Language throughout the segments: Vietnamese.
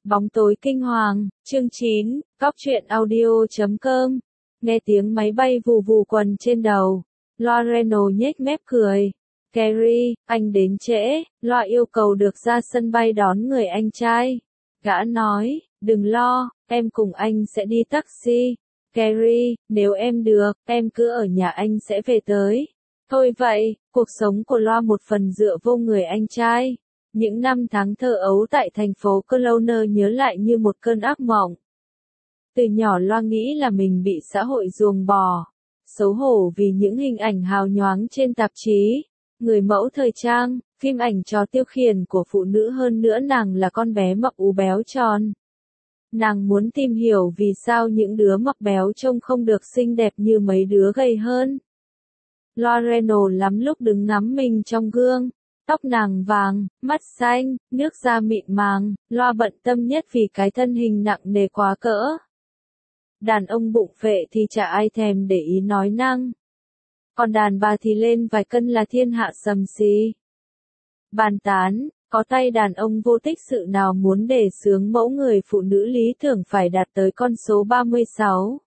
Bóng tối kinh hoàng, chương 9, Cóc truyện audio.com. Nghe tiếng máy bay vù vù quần trên đầu. Loreno nhếch mép cười. Carrie, anh đến trễ, Lo yêu cầu được ra sân bay đón người anh trai. Gã nói, đừng lo, em cùng anh sẽ đi taxi. Carrie, nếu em được, em cứ ở nhà anh sẽ về tới. Thôi vậy, cuộc sống của Lo một phần dựa vô người anh trai. Những năm tháng thơ ấu tại thành phố Cologne nhớ lại như một cơn ác mộng. Từ nhỏ Loa nghĩ là mình bị xã hội ruồng bỏ. Xấu hổ vì những hình ảnh hào nhoáng trên tạp chí, người mẫu thời trang, phim ảnh trò tiêu khiển của phụ nữ, hơn nữa nàng là con bé mập ú béo tròn. Nàng muốn tìm hiểu vì sao những đứa mập béo trông không được xinh đẹp như mấy đứa gầy hơn. Loreno lắm lúc đứng ngắm mình trong gương. Tóc nàng vàng, mắt xanh, nước da mịn màng, Loa bận tâm nhất vì cái thân hình nặng nề quá cỡ. Đàn ông bụng phệ thì chả ai thèm để ý nói năng. Còn đàn bà thì lên vài cân là thiên hạ sầm xì. Bàn tán, có tay đàn ông vô tích sự nào muốn đề xướng mẫu người phụ nữ lý tưởng phải đạt tới con số 36.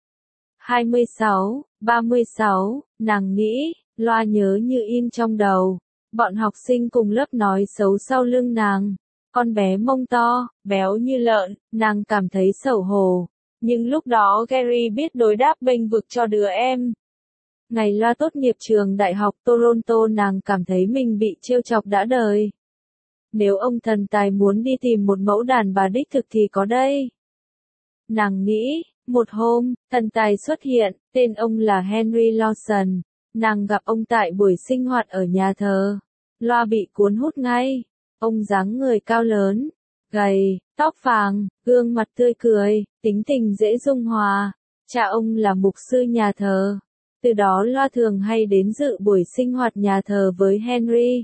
26, 36, nàng nghĩ, Loa nhớ như in trong đầu. Bọn học sinh cùng lớp nói xấu sau lưng nàng. Con bé mông to, béo như lợn, nàng cảm thấy xấu hổ. Nhưng lúc đó Gary biết đối đáp bênh vực cho đứa em. Ngày Loa tốt nghiệp trường đại học Toronto, nàng cảm thấy mình bị trêu chọc đã đời. Nếu ông thần tài muốn đi tìm một mẫu đàn bà đích thực thì có đây. Nàng nghĩ, một hôm, thần tài xuất hiện, tên ông là Henry Lawson. Nàng gặp ông tại buổi sinh hoạt ở nhà thờ. Loa bị cuốn hút ngay. Ông dáng người cao lớn, gầy, tóc vàng, gương mặt tươi cười, tính tình dễ dung hòa. Cha ông là mục sư nhà thờ. Từ đó Loa thường hay đến dự buổi sinh hoạt nhà thờ với Henry.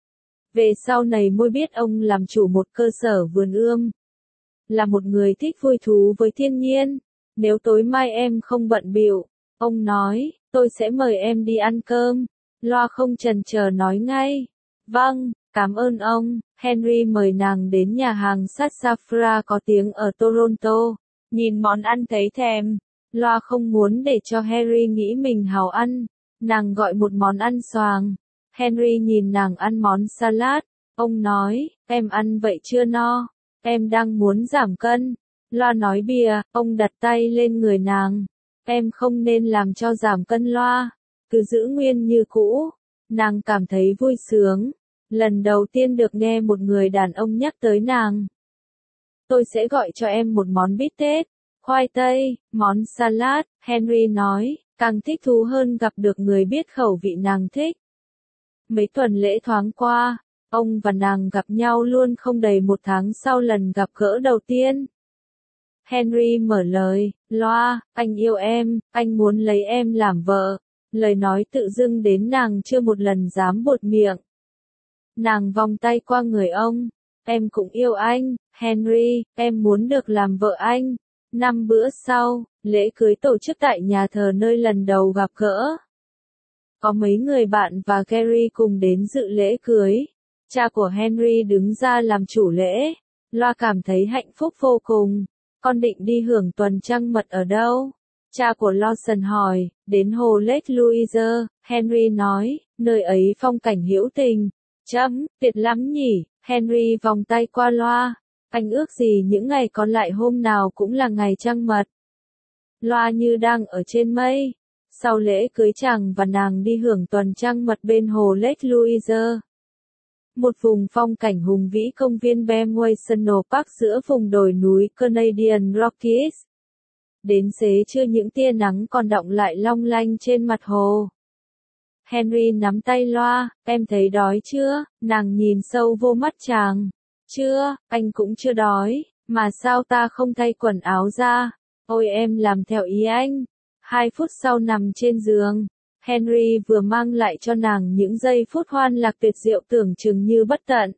Về sau này mới biết ông làm chủ một cơ sở vườn ươm. Là một người thích vui thú với thiên nhiên. Nếu tối mai em không bận bịu, ông nói, tôi sẽ mời em đi ăn cơm. Loa không chần chờ nói ngay. Vâng, cảm ơn ông. Henry mời nàng đến nhà hàng Sassafra có tiếng ở Toronto. Nhìn món ăn thấy thèm. Loa không muốn để cho Henry nghĩ mình háo ăn. Nàng gọi một món ăn xoàng. Henry nhìn nàng ăn món salad. Ông nói, em ăn vậy chưa no? Em đang muốn giảm cân. Loa nói bìa, ông đặt tay lên người nàng. Em không nên làm cho giảm cân Loa. Cứ giữ nguyên như cũ. Nàng cảm thấy vui sướng. Lần đầu tiên được nghe một người đàn ông nhắc tới nàng. Tôi sẽ gọi cho em một món bít tết, khoai tây, món salad, Henry nói, càng thích thú hơn gặp được người biết khẩu vị nàng thích. Mấy tuần lễ thoáng qua, ông và nàng gặp nhau luôn không đầy một tháng sau lần gặp gỡ đầu tiên. Henry mở lời, Loa, anh yêu em, anh muốn lấy em làm vợ. Lời nói tự dưng đến nàng chưa một lần dám buột miệng. Nàng vòng tay qua người ông. Em cũng yêu anh, Henry, em muốn được làm vợ anh. 5 bữa sau, lễ cưới tổ chức tại nhà thờ nơi lần đầu gặp gỡ. Có mấy người bạn và Gary cùng đến dự lễ cưới. Cha của Henry đứng ra làm chủ lễ. Loa cảm thấy hạnh phúc vô cùng. Con định đi hưởng tuần trăng mật ở đâu? Cha của Lawson hỏi. Đến hồ Lake Louise, Henry nói, nơi ấy phong cảnh hữu tình. Tuyệt lắm nhỉ, Henry vòng tay qua Loa. Anh ước gì những ngày còn lại hôm nào cũng là ngày trăng mật. Loa như đang ở trên mây. Sau lễ cưới chàng và nàng đi hưởng tuần trăng mật bên hồ Lake Louise. Một vùng phong cảnh hùng vĩ, công viên Benway National Park giữa vùng đồi núi Canadian Rockies. Đến xế trưa những tia nắng còn đọng lại long lanh trên mặt hồ. Henry nắm tay Loa, em thấy đói chưa? Nàng nhìn sâu vô mắt chàng. Chưa, anh cũng chưa đói, mà sao ta không thay quần áo ra? Ôi em làm theo ý anh. 2 phút sau nằm trên giường, Henry vừa mang lại cho nàng những giây phút hoan lạc tuyệt diệu tưởng chừng như bất tận.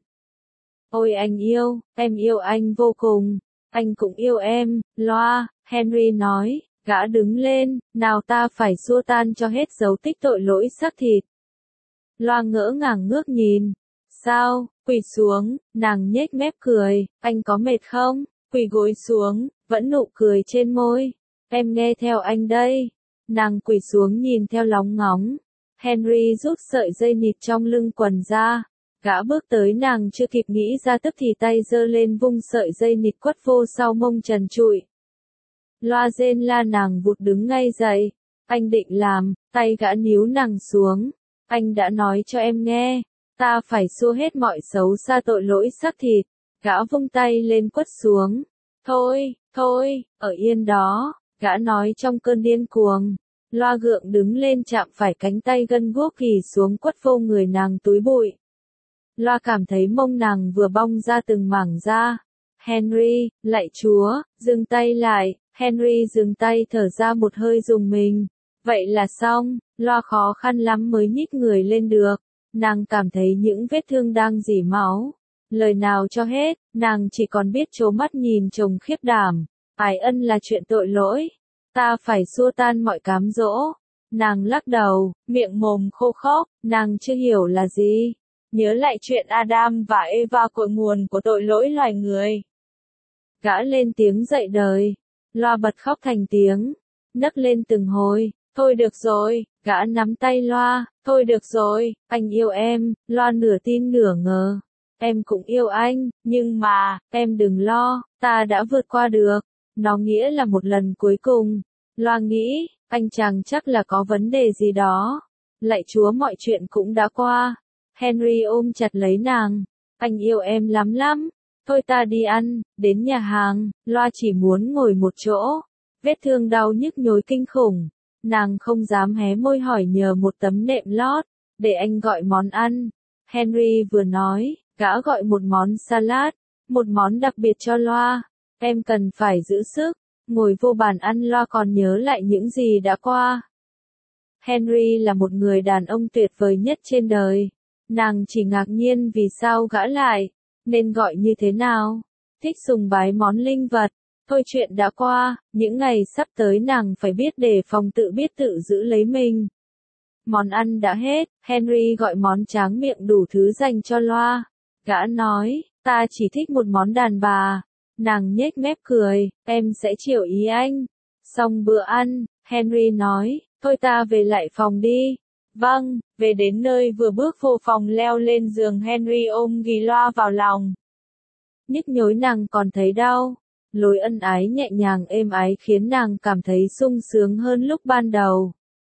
Ôi anh yêu, em yêu anh vô cùng. Anh cũng yêu em, Loa, Henry nói. Gã đứng lên, nào ta phải xua tan cho hết dấu tích tội lỗi xác thịt. Loa ngỡ ngàng ngước nhìn. sao, quỳ xuống, nàng nhếch mép cười, anh có mệt không? Quỳ gối xuống, vẫn nụ cười trên môi. Em nghe theo anh đây. Nàng quỳ xuống nhìn theo lóng ngóng. Henry rút sợi dây nịt trong lưng quần ra. Gã bước tới nàng chưa kịp nghĩ ra tức thì tay giơ lên vung sợi dây nịt quất vô sau mông trần trụi. Loa rên la nàng vụt đứng ngay dậy. Anh định làm, tay gã níu nàng xuống. Anh đã nói cho em nghe, ta phải xua hết mọi xấu xa tội lỗi xác thịt. Gã vung tay lên quất xuống. Thôi, thôi, ở yên đó, gã nói trong cơn điên cuồng. Loa gượng đứng lên chạm phải cánh tay gân guốc kỳ xuống quất vô người nàng túi bụi. Loa cảm thấy mông nàng vừa bong ra từng mảng da. Henry, lạy Chúa, dừng tay lại. Henry dừng tay thở ra một hơi rùng mình. Vậy là xong, Loa khó khăn lắm mới nhích người lên được. Nàng cảm thấy những vết thương đang rỉ máu. Lời nào cho hết, nàng chỉ còn biết trố mắt nhìn chồng khiếp đảm. Ái ân là chuyện tội lỗi. Ta phải xua tan mọi cám dỗ. Nàng lắc đầu, miệng mồm khô khốc, nàng chưa hiểu là gì. Nhớ lại chuyện Adam và Eva cội nguồn của tội lỗi loài người. Gã lên tiếng dậy đời. Loa bật khóc thành tiếng. Nấc lên từng hồi. Thôi được rồi, gã nắm tay Loa. Thôi được rồi, anh yêu em. Loa nửa tin nửa ngờ. Em cũng yêu anh, nhưng mà, em đừng lo, ta đã vượt qua được. Nó nghĩa là một lần cuối cùng. Loa nghĩ, anh chàng chắc là có vấn đề gì đó. Lạy Chúa mọi chuyện cũng đã qua. Henry ôm chặt lấy nàng. Anh yêu em lắm lắm. Thôi ta đi ăn, đến nhà hàng. Loa chỉ muốn ngồi một chỗ. Vết thương đau nhức nhối kinh khủng. Nàng không dám hé môi hỏi nhờ một tấm nệm lót. Để anh gọi món ăn. Henry vừa nói, gã gọi một món salad. Một món đặc biệt cho Loa. Em cần phải giữ sức. Ngồi vô bàn ăn Loa còn nhớ lại những gì đã qua. Henry là một người đàn ông tuyệt vời nhất trên đời. Nàng chỉ ngạc nhiên vì sao gã lại, nên gọi như thế nào, thích sùng bái món linh vật. Thôi chuyện đã qua, những ngày sắp tới nàng phải biết đề phòng tự biết tự giữ lấy mình. Món ăn đã hết, Henry gọi món tráng miệng đủ thứ dành cho Loa. Gã nói, ta chỉ thích một món đàn bà. Nàng nhếch mép cười, em sẽ chiều ý anh. Xong bữa ăn, Henry nói, thôi ta về lại phòng đi. Vâng, về đến nơi vừa bước vô phòng leo lên giường Henry ôm ghì Loa vào lòng. Nhức nhối nàng còn thấy đau. Lối ân ái nhẹ nhàng êm ái khiến nàng cảm thấy sung sướng hơn lúc ban đầu.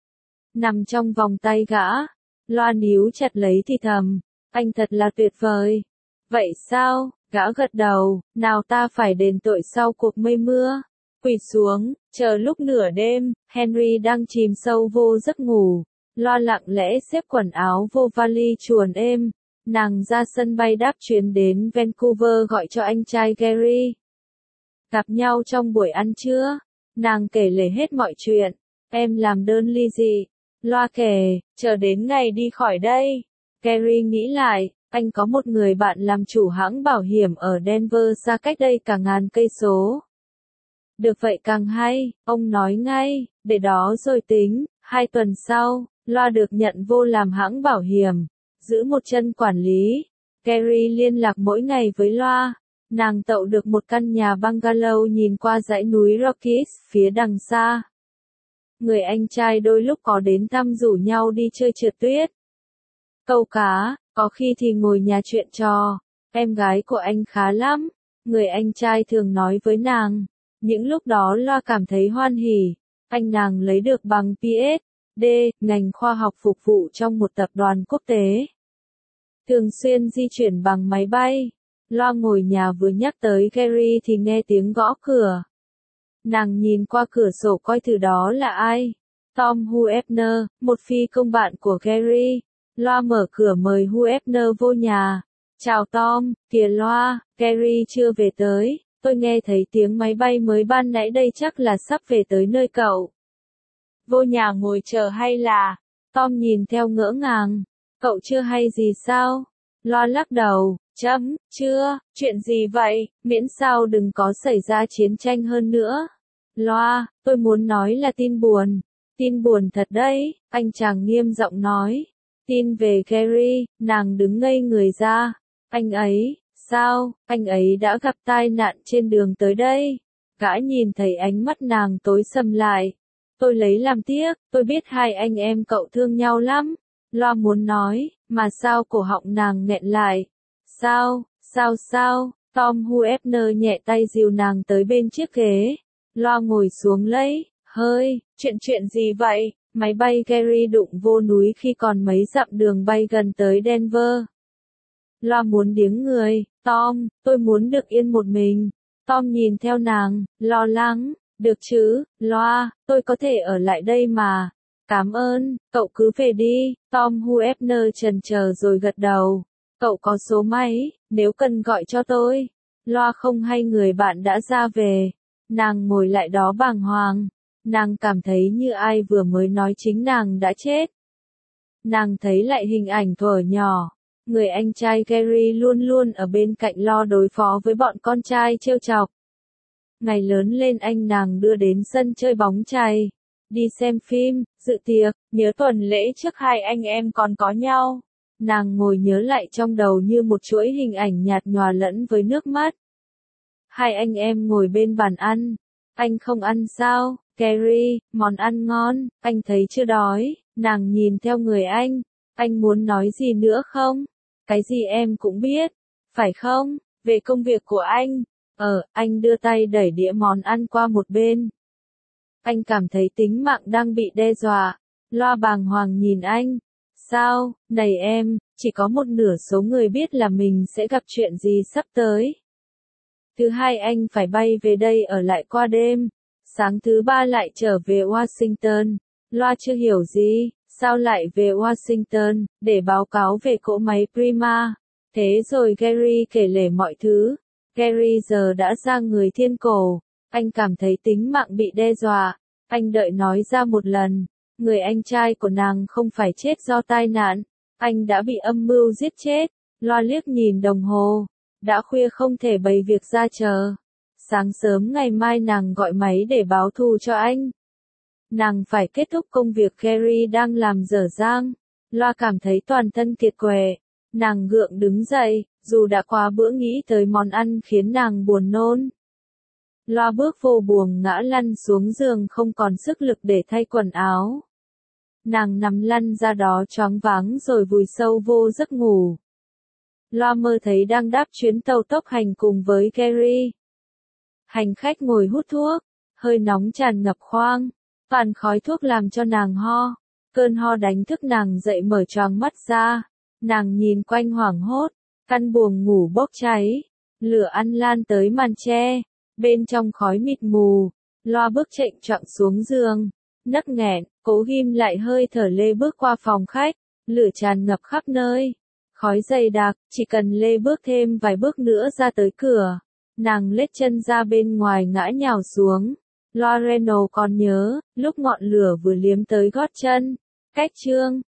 Nằm trong vòng tay gã, Loa níu chặt lấy thì thầm, anh thật là tuyệt vời. Vậy sao? Gã gật đầu, nào ta phải đền tội sau cuộc mây mưa. Quỳ xuống, chờ lúc nửa đêm, Henry đang chìm sâu vô giấc ngủ. Loa lặng lẽ xếp quần áo vô vali chuồn êm. Nàng ra sân bay đáp chuyến đến Vancouver gọi cho anh trai Gary. Gặp nhau trong buổi ăn trưa. Nàng kể lể hết mọi chuyện. Em làm đơn ly dị. Loa kể, chờ đến ngày đi khỏi đây. Gary nghĩ lại, anh có một người bạn làm chủ hãng bảo hiểm ở Denver xa cách đây cả ngàn cây số. Được vậy càng hay, ông nói ngay, để đó rồi tính. 2 tuần sau, Loa được nhận vô làm hãng bảo hiểm, giữ một chân quản lý. Gary liên lạc mỗi ngày với Loa. Nàng tậu được một căn nhà bungalow nhìn qua dãy núi Rockies phía đằng xa. Người anh trai đôi lúc có đến thăm rủ nhau đi chơi trượt tuyết, câu cá, có khi thì ngồi nhà chuyện trò. Em gái của anh khá lắm, người anh trai thường nói với nàng. Những lúc đó Loa cảm thấy hoan hỉ. Anh nàng lấy được bằng PhD, ngành khoa học phục vụ trong một tập đoàn quốc tế. Thường xuyên di chuyển bằng máy bay. Loa ngồi nhà vừa nhắc tới Gary thì nghe tiếng gõ cửa. Nàng nhìn qua cửa sổ coi thử đó là ai. Tom Huebner, một phi công bạn của Gary. Loa mở cửa mời Huebner vô nhà. Chào Tom, kìa Loa, Gary chưa về tới. Tôi nghe thấy tiếng máy bay mới ban nãy đây chắc là sắp về tới nơi cậu. Vô nhà ngồi chờ hay là? Tom nhìn theo ngỡ ngàng. Cậu chưa hay gì sao? Loa lắc đầu, chưa, chuyện gì vậy, miễn sao đừng có xảy ra chiến tranh hơn nữa. Loa, tôi muốn nói là tin buồn thật đấy, anh chàng nghiêm giọng nói. Tin về Gary, nàng đứng ngây người ra. Anh ấy, sao, anh ấy đã gặp tai nạn trên đường tới đây. Gã nhìn thấy ánh mắt nàng tối sầm lại. Tôi lấy làm tiếc, tôi biết hai anh em cậu thương nhau lắm. Loa muốn nói, mà sao cổ họng nàng nghẹn lại. Sao, Tom Huebner nhẹ tay dìu nàng tới bên chiếc ghế. Loa ngồi xuống lấy, hơi, chuyện gì vậy? Máy bay Gary đụng vô núi khi còn mấy dặm đường bay gần tới Denver. Loa muốn điếng người, Tom, tôi muốn được yên một mình. Tom nhìn theo nàng, lo lắng, được chứ, Loa, tôi có thể ở lại đây mà. Cảm ơn, cậu cứ về đi. Tom Huebner chần chờ rồi gật đầu. Cậu có số máy, nếu cần gọi cho tôi. Loa không hay người bạn đã ra về. Nàng ngồi lại đó bàng hoàng. Nàng cảm thấy như ai vừa mới nói chính nàng đã chết. Nàng thấy lại hình ảnh thuở nhỏ. Người anh trai Gary luôn luôn ở bên cạnh lo đối phó với bọn con trai trêu chọc. Ngày lớn lên anh nàng đưa đến sân chơi bóng chày, đi xem phim, dự tiệc, nhớ tuần lễ trước hai anh em còn có nhau. Nàng ngồi nhớ lại trong đầu như một chuỗi hình ảnh nhạt nhòa lẫn với nước mắt. Hai anh em ngồi bên bàn ăn. Anh không ăn sao, Gary, món ăn ngon, anh thấy chưa đói. Nàng nhìn theo người anh muốn nói gì nữa không? Cái gì em cũng biết, phải không? Về công việc của anh. Anh đưa tay đẩy đĩa món ăn qua một bên. Anh cảm thấy tính mạng đang bị đe dọa. Loa bàng hoàng nhìn anh. Sao, này em, chỉ có một nửa số người biết là mình sẽ gặp chuyện gì sắp tới. Thứ hai anh phải bay về đây ở lại qua đêm. Sáng thứ ba lại trở về Washington. Loa chưa hiểu gì, sao lại về Washington, để báo cáo về cỗ máy Prima. Thế rồi Gary kể lể mọi thứ. Gary giờ đã ra người thiên cổ. Anh cảm thấy tính mạng bị đe dọa. Anh đợi nói ra một lần. Người anh trai của nàng không phải chết do tai nạn. Anh đã bị âm mưu giết chết. Loa liếc nhìn đồng hồ. Đã khuya không thể bày việc ra chờ. Sáng sớm ngày mai nàng gọi máy để báo thù cho anh. Nàng phải kết thúc công việc Gary đang làm dở dang. Loa cảm thấy toàn thân kiệt quệ. Nàng gượng đứng dậy, dù đã quá bữa nghĩ tới món ăn khiến nàng buồn nôn. Loa bước vô buồng ngã lăn xuống giường không còn sức lực để thay quần áo. Nàng nằm lăn ra đó choáng váng rồi vùi sâu vô giấc ngủ. Loa mơ thấy đang đáp chuyến tàu tốc hành cùng với Gary. Hành khách ngồi hút thuốc, hơi nóng tràn ngập khoang, toàn khói thuốc làm cho nàng ho. Cơn ho đánh thức nàng dậy mở choàng mắt ra. Nàng nhìn quanh hoảng hốt, căn buồng ngủ bốc cháy, lửa ăn lan tới màn tre, bên trong khói mịt mù. Loa bước chệch choạng xuống giường, nấc nghẹn, cố ghim lại hơi thở lê bước qua phòng khách, lửa tràn ngập khắp nơi, khói dày đặc, chỉ cần lê bước thêm vài bước nữa ra tới cửa. Nàng lết chân ra bên ngoài ngã nhào xuống. Loa Renault còn nhớ, lúc ngọn lửa vừa liếm tới gót chân. Cách chương